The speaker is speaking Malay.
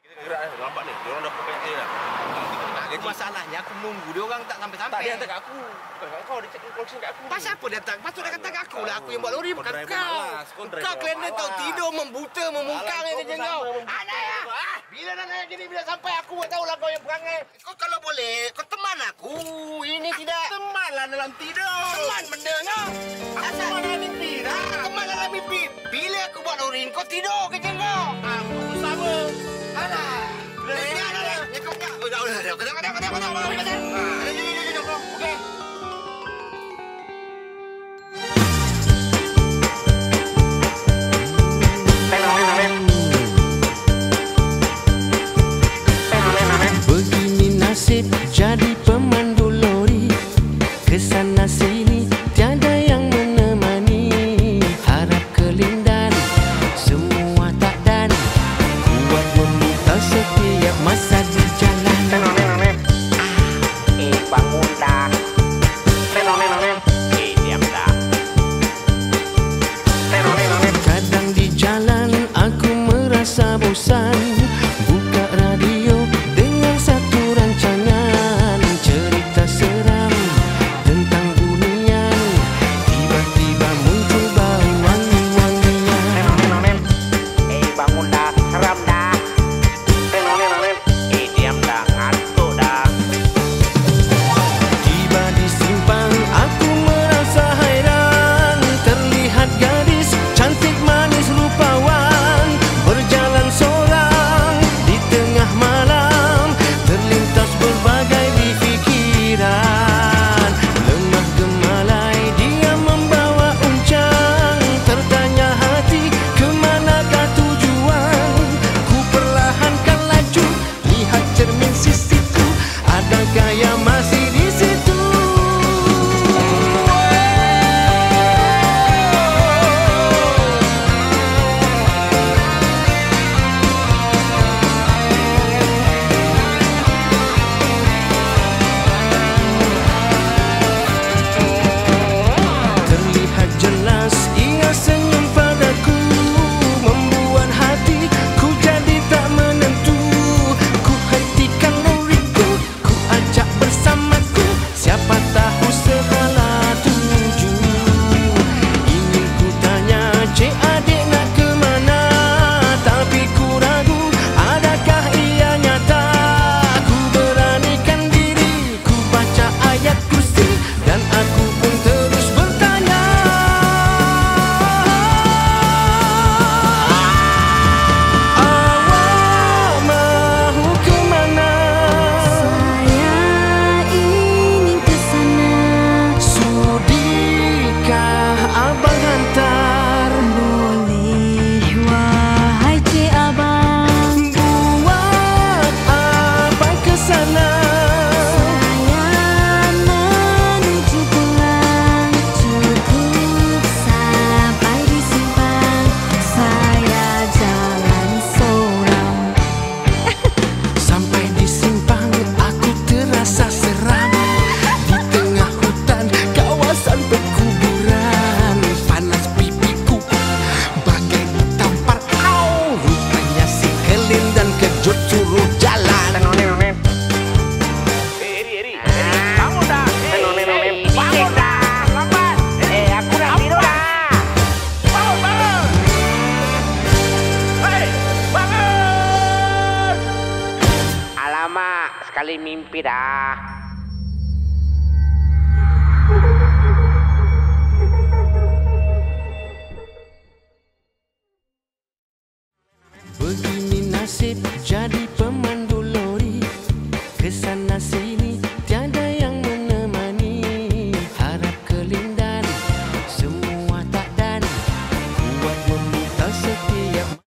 Lambat nih, dia orang dah pakai dia. Masalahnya aku nunggu dia orang tak sampai-sampai. Tak, dia hantar kat aku. Bukan kat kau, dia check collection kat aku. Pasal apa dia hantar? Patut dia kata kat aku lah. Aku yang buat lori, bukan kau. Kau kelender tahu tidur, membuta, memungkang yang kerja kau. Anaya! Bila nak naik gini, bila sampai aku buat tahu lah kau yang perangai. Kau kalau boleh, kau teman aku. Ini tidak. Teman lah dalam tidur. Teman benda kau. Teman dalam mimpi dah. Teman dalam mimpi. Bila aku buat lori, kau tidur kerja kau. Aku sama. Alah. Okey. Begini nasib jadi pemandu lori, kesana sini tiada yang menemani. Harap kelindan semua tak dan kuat memutar setiap masa di jalan. Bangun dah. Diam dah. Kadang di jalan aku merasa bosan, buka radio dengan satu rancangan cerita seram tentang bunian. Tiba-tiba muncul bau wangi-wangian. Bangun dah. Seram dah. Diam dah. Ngantuk dah. Tiba di simpang aku merasa hairan, terlihat gadis cantik manis rupawan berjalan seorang di tengah malam. Terlintas berbagai di fikiran, lemah gemalai dia membawa uncang. Tertanya hati kemanakah tujuan, ku perlahankan laju, lihat cermin sisiku, adakah yang masih di situ. Terlihat jelas ia senyum padaku, membuat hatiku jadi tak menentu. Ku hentikan loriku, ku ajak bersamaku, siapa tahu salah tuju. Ingin ku tanya, cik adik nak ke mana, tapi ku ragu, adakah ia nyata. Ku beranikan diri, ku baca ayat kursi, dan aku pun terus bertanya. Awak mahu ke mana? Saya ingin ke sana. Sudikah abang hantar? Boleh, wahai cik abang. Buat abang ke sana? Saya menuju pulang. Cukup sampai di simpang. Saya jalan seorang. Sampai di simpang aku terasa seram, di tengah hutan kawasan perkuburan. Panas pipiku bagai ditampar. Au, rupanya si kelindan kejut suruh jalan. Eri. Bangun dah. Bangun dah. Lambat. Aku nak tidur dah. Bangun. Hei, bangun. Alamak, sekali mimpi dah. Begini nasib jadi